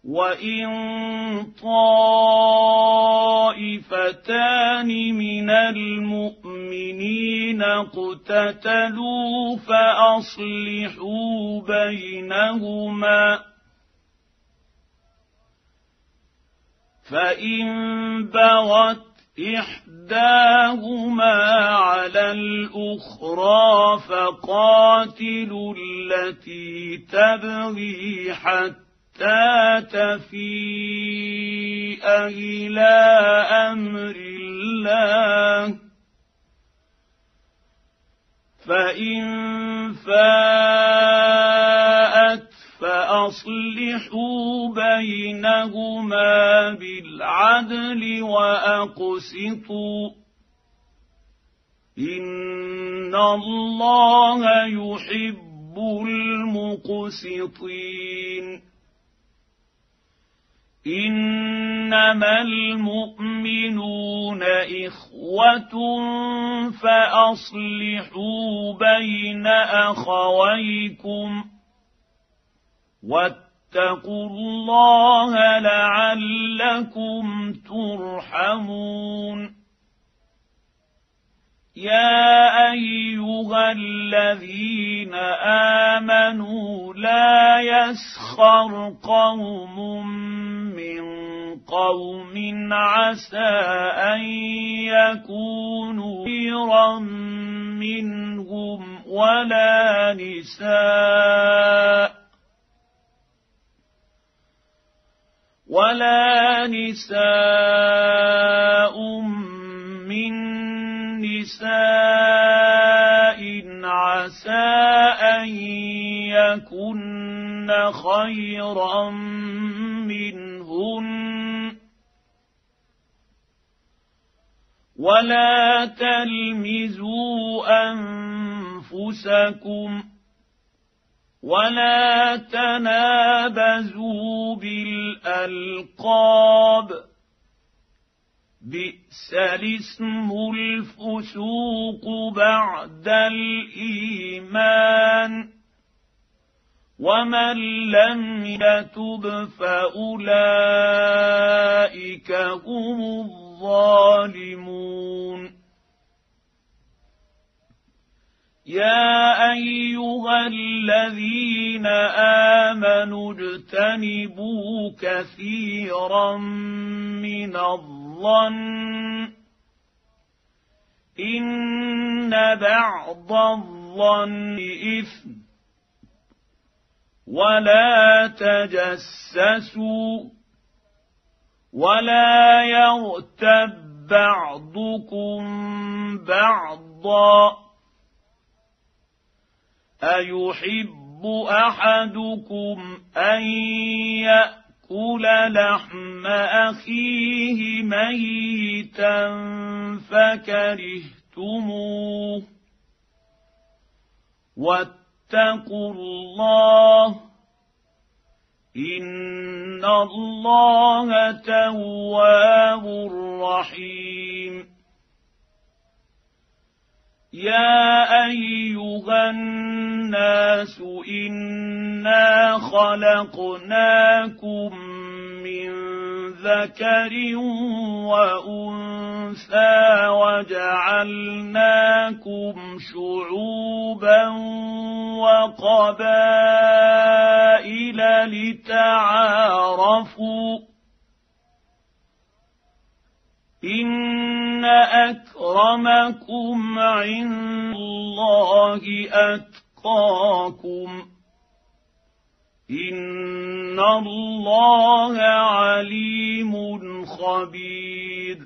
وان طائفتان من المؤمنين اقتتلوا فاصلحوا بينهما فان بغت احداهما على الاخرى فقاتلوا التي تبغي حتى تفيء إلى أمر الله فإن فاءت فأصلحوا بينهما بالعدل وأقسطوا إن الله يحب المقسطين إنما المؤمنون إخوة فأصلحوا بين أخويكم واتقوا الله لعلكم ترحمون يا أيها الذين آمنوا لا يسخر قوم من قوم عسى أن يكونوا خيرا منهم ولا نساء من نساء عسى أن يكن خيرا منهن ولا تلمزوا أنفسكم ولا تنابزوا بالألقاب بئس الاسم الفسوق بعد الإيمان ومن لم يتب فأولئك هم الظالمون يا أيها الذين آمنوا اجتنبوا كثيرا من الظن إن بعض الظن إثم ولا تجسسوا ولا يغتب بعضكم بعضا أيحب أحدكم أن يأكل لحم أخيه ميتا فكرهتموه واتقوا الله إن الله تواب رحيم يا أيها الناس إنا خلقناكم من ذكر وأنثى وجعلناكم شعوبا وقبائل لتعارفوا إن أكرمكم عند الله أتقاكم إن الله عليم خبير